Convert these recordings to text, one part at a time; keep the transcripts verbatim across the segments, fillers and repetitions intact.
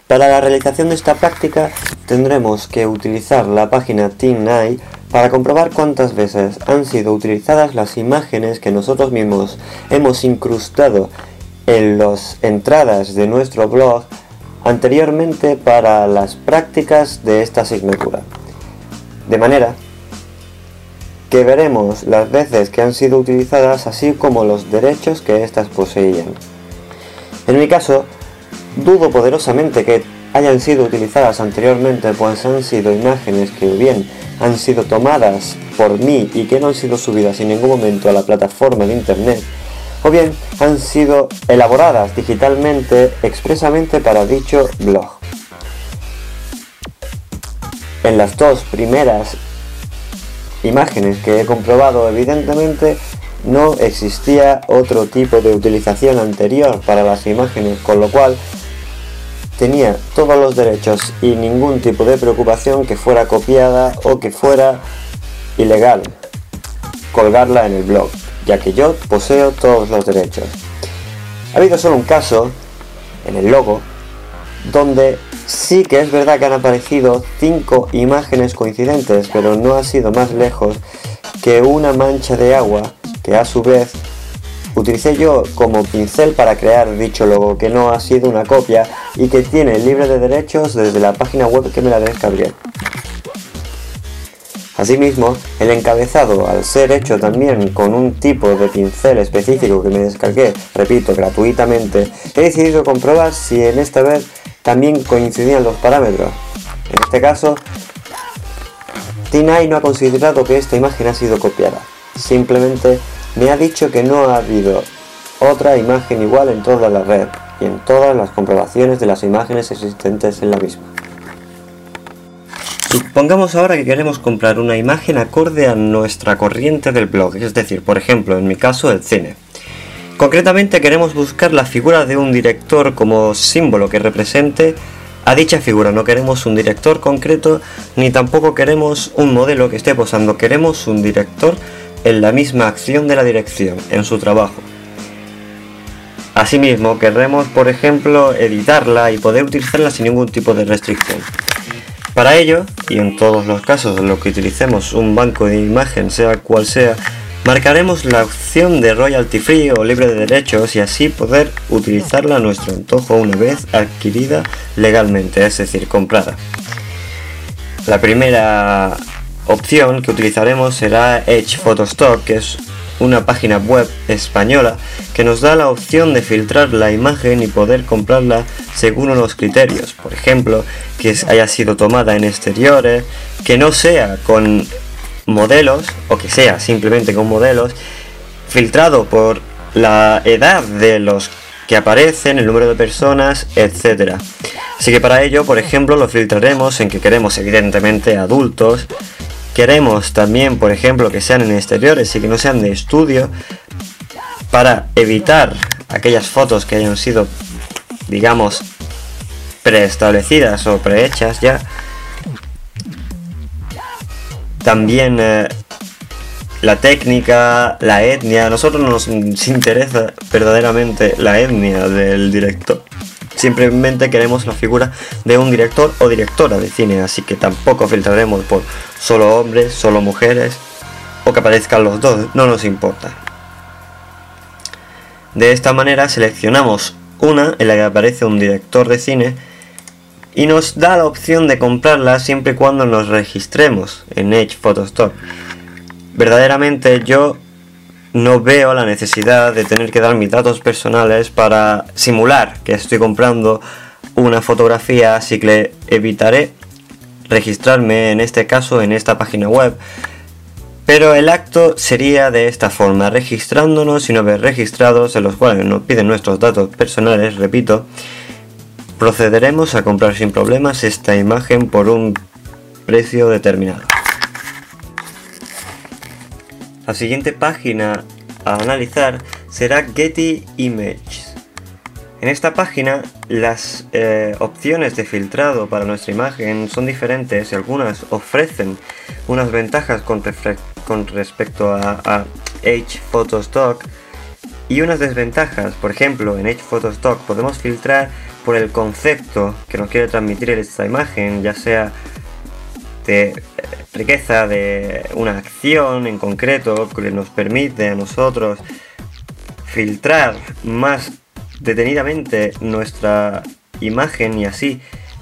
Para la realización de esta práctica tendremos que utilizar la página TinEye para comprobar cuántas veces han sido utilizadas las imágenes que nosotros mismos hemos incrustado en las entradas de nuestro blog anteriormente para las prácticas de esta asignatura. De manera que veremos las veces que han sido utilizadas, así como los derechos que éstas poseían. En mi caso, dudo poderosamente que hayan sido utilizadas anteriormente, pues han sido imágenes que o bien han sido tomadas por mí y que no han sido subidas en ningún momento a la plataforma de internet, o bien han sido elaboradas digitalmente expresamente para dicho blog. En las dos primeras imágenes que he comprobado, evidentemente no existía otro tipo de utilización anterior para las imágenes, con lo cual tenía todos los derechos y ningún tipo de preocupación que fuera copiada o que fuera ilegal colgarla en el blog, ya que yo poseo todos los derechos. Ha habido solo un caso, en el logo, donde sí que es verdad que han aparecido cinco imágenes coincidentes, pero no ha sido más lejos que una mancha de agua que a su vez utilicé yo como pincel para crear dicho logo, que no ha sido una copia y que tiene libre de derechos desde la página web que me la descargué. Asimismo, el encabezado, al ser hecho también con un tipo de pincel específico que me descargué, repito, gratuitamente, he decidido comprobar si en esta vez también coincidían los parámetros. En este caso, TinEye no ha considerado que esta imagen ha sido copiada. Simplemente me ha dicho que no ha habido otra imagen igual en toda la red y en todas las comprobaciones de las imágenes existentes en la misma. Supongamos ahora que queremos comprar una imagen acorde a nuestra corriente del blog, es decir, por ejemplo, en mi caso, el cine. Concretamente queremos buscar la figura de un director como símbolo que represente a dicha figura. No queremos un director concreto, ni tampoco queremos un modelo que esté posando, queremos un director en la misma acción de la dirección, en su trabajo. Asimismo, queremos, por ejemplo, editarla y poder utilizarla sin ningún tipo de restricción. Para ello, y en todos los casos en los que utilicemos un banco de imagen, sea cual sea, marcaremos la opción de royalty free o libre de derechos y así poder utilizarla a nuestro antojo una vez adquirida legalmente, es decir, comprada. La primera opción que utilizaremos será Edge Photostock, que es una página web española que nos da la opción de filtrar la imagen y poder comprarla según unos criterios, por ejemplo, que haya sido tomada en exteriores, que no sea con modelos o que sea simplemente con modelos, filtrado por la edad de los que aparecen, el número de personas, etcétera. Así que para ello, por ejemplo, lo filtraremos en que queremos evidentemente adultos. Queremos también, por ejemplo, que sean en exteriores y que no sean de estudio, para evitar aquellas fotos que hayan sido, digamos, preestablecidas o prehechas ya. También eh, la técnica, la etnia. A nosotros nos interesa verdaderamente la etnia del director. Simplemente queremos la figura de un director o directora de cine, así que tampoco filtraremos por solo hombres, solo mujeres o que aparezcan los dos, no nos importa. De esta manera seleccionamos una en la que aparece un director de cine y nos da la opción de comprarla siempre y cuando nos registremos en Edge Photostock. Verdaderamente yo no veo la necesidad de tener que dar mis datos personales para simular que estoy comprando una fotografía, así que evitaré registrarme en este caso en esta página web. Pero el acto sería de esta forma, registrándonos y una vez registrados, en los cuales nos piden nuestros datos personales, repito, procederemos a comprar sin problemas esta imagen por un precio determinado. La siguiente página a analizar será Getty Images. En esta página las eh, opciones de filtrado para nuestra imagen son diferentes y algunas ofrecen unas ventajas con, con respecto a, a Edge Photostock y unas desventajas. Por ejemplo, en Edge Photostock podemos filtrar por el concepto que nos quiere transmitir esta imagen, ya sea de riqueza, de una acción en concreto que nos permite a nosotros filtrar más detenidamente nuestra imagen y así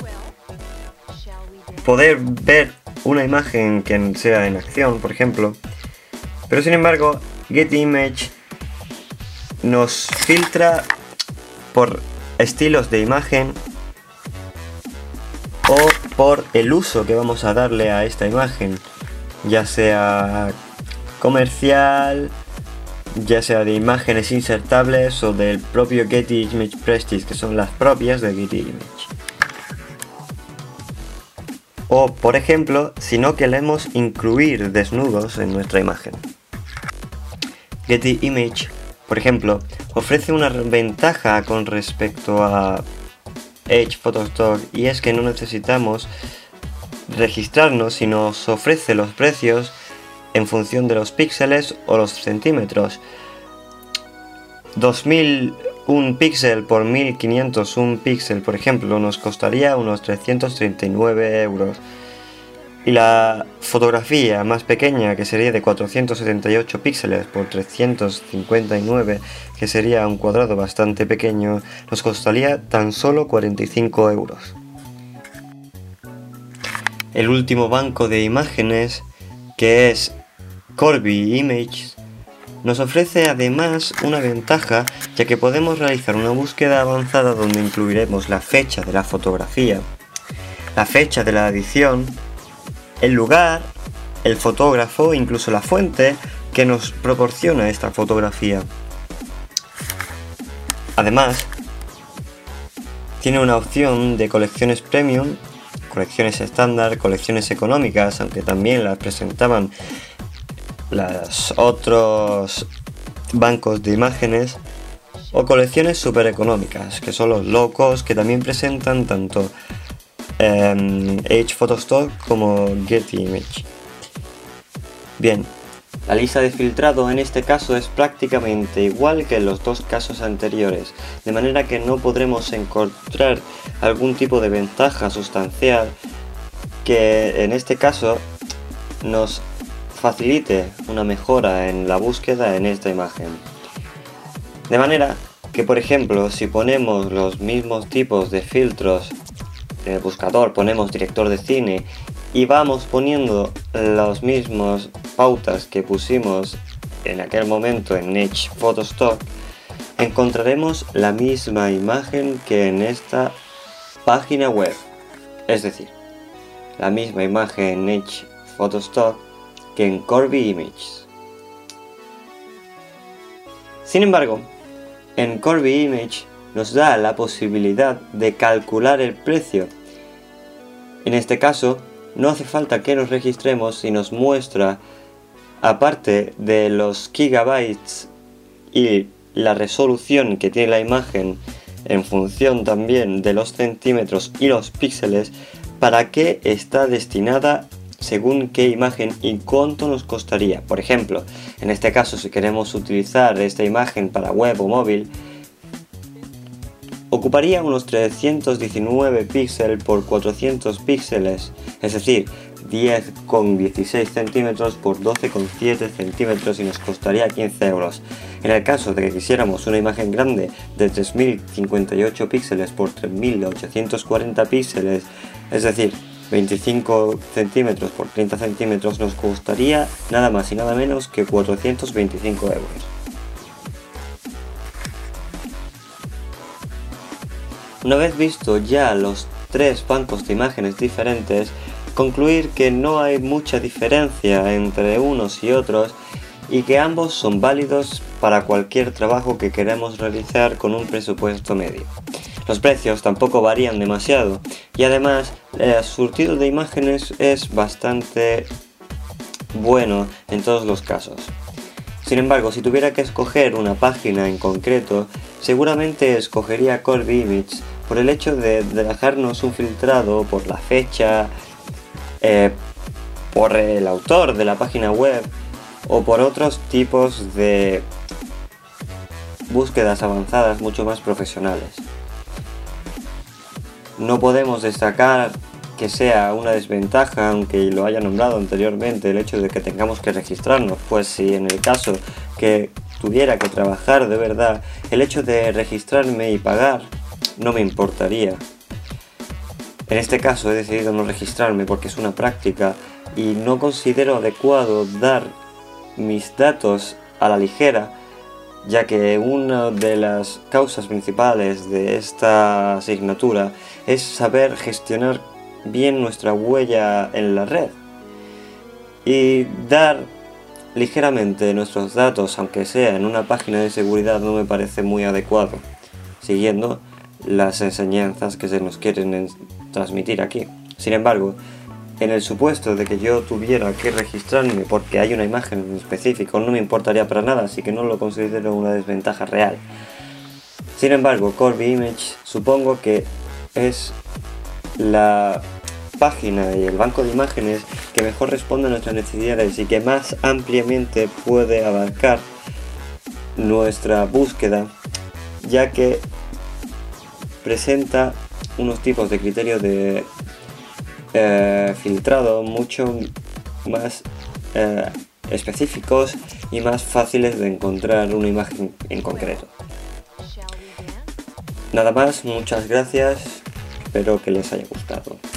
poder ver una imagen que sea en acción, por ejemplo. Pero sin embargo, Getty Image nos filtra por estilos de imagen o por el uso que vamos a darle a esta imagen, ya sea comercial, ya sea de imágenes insertables o del propio Getty Image Prestige, que son las propias de Getty Image. O, por ejemplo, si no queremos incluir desnudos en nuestra imagen. Getty Image, por ejemplo, ofrece una ventaja con respecto a Edge Photostock, y es que no necesitamos registrarnos si nos ofrece los precios en función de los píxeles o los centímetros. dos mil un píxel por mil quinientos un píxel, por ejemplo, nos costaría unos trescientos treinta y nueve euros. Y la fotografía más pequeña, que sería de cuatrocientos setenta y ocho píxeles por trescientos cincuenta y nueve, que sería un cuadrado bastante pequeño, nos costaría tan solo cuarenta y cinco euros. El último banco de imágenes, que es Corby Images, nos ofrece además una ventaja, ya que podemos realizar una búsqueda avanzada donde incluiremos la fecha de la fotografía, la fecha de la edición, el lugar, el fotógrafo, incluso la fuente que nos proporciona esta fotografía. Además, tiene una opción de colecciones premium, colecciones estándar, colecciones económicas, aunque también las presentaban los otros bancos de imágenes, o colecciones super económicas, que son los low cost, que también presentan tanto eh, Edge Photostock como Getty Image. Bien, la lista de filtrado en este caso es prácticamente igual que en los dos casos anteriores, de manera que no podremos encontrar algún tipo de ventaja sustancial que en este caso nos facilite una mejora en la búsqueda en esta imagen. De manera que, por ejemplo, si ponemos los mismos tipos de filtros en el buscador, ponemos director de cine y vamos poniendo las mismas pautas que pusimos en aquel momento en Edge Photostock, encontraremos la misma imagen que en esta página web, es decir, la misma imagen en Edge Photostock que en Corby Images. Sin embargo, en Corby Image nos da la posibilidad de calcular el precio. En este caso, no hace falta que nos registremos y nos muestra, aparte de los gigabytes y la resolución que tiene la imagen en función también de los centímetros y los píxeles, para qué está destinada según qué imagen y cuánto nos costaría. Por ejemplo, en este caso, si queremos utilizar esta imagen para web o móvil, ocuparía unos trescientos diecinueve píxeles por cuatrocientos píxeles, es decir, diez coma dieciséis centímetros por doce coma siete centímetros, y nos costaría quince euros. En el caso de que quisiéramos una imagen grande de tres mil cincuenta y ocho píxeles por tres mil ochocientos cuarenta píxeles, es decir, veinticinco centímetros por treinta centímetros, nos costaría nada más y nada menos que cuatrocientos veinticinco euros. Una vez visto ya los tres bancos de imágenes diferentes, concluir que no hay mucha diferencia entre unos y otros y que ambos son válidos para cualquier trabajo que queremos realizar con un presupuesto medio. Los precios tampoco varían demasiado y además el surtido de imágenes es bastante bueno en todos los casos. Sin embargo, si tuviera que escoger una página en concreto, seguramente escogería Corby Images por el hecho de dejarnos un filtrado por la fecha, eh, por el autor de la página web o por otros tipos de búsquedas avanzadas mucho más profesionales. No podemos destacar que sea una desventaja, aunque lo haya nombrado anteriormente, el hecho de que tengamos que registrarnos, pues si en el caso que tuviera que trabajar de verdad, el hecho de registrarme y pagar no me importaría. En este caso he decidido no registrarme porque es una práctica y no considero adecuado dar mis datos a la ligera, ya que una de las causas principales de esta asignatura es saber gestionar bien nuestra huella en la red, y dar ligeramente nuestros datos, aunque sea en una página de seguridad, no me parece muy adecuado, siguiendo las enseñanzas que se nos quieren transmitir aquí. Sin embargo, en el supuesto de que yo tuviera que registrarme porque hay una imagen en específico, no me importaría para nada, así que no lo considero una desventaja real. Sin embargo, Corby Image supongo que es la página y el banco de imágenes que mejor responde a nuestras necesidades y que más ampliamente puede abarcar nuestra búsqueda, ya que presenta unos tipos de criterios de eh, filtrado mucho más eh, específicos y más fáciles de encontrar una imagen en concreto. Nada más, muchas gracias, espero que les haya gustado.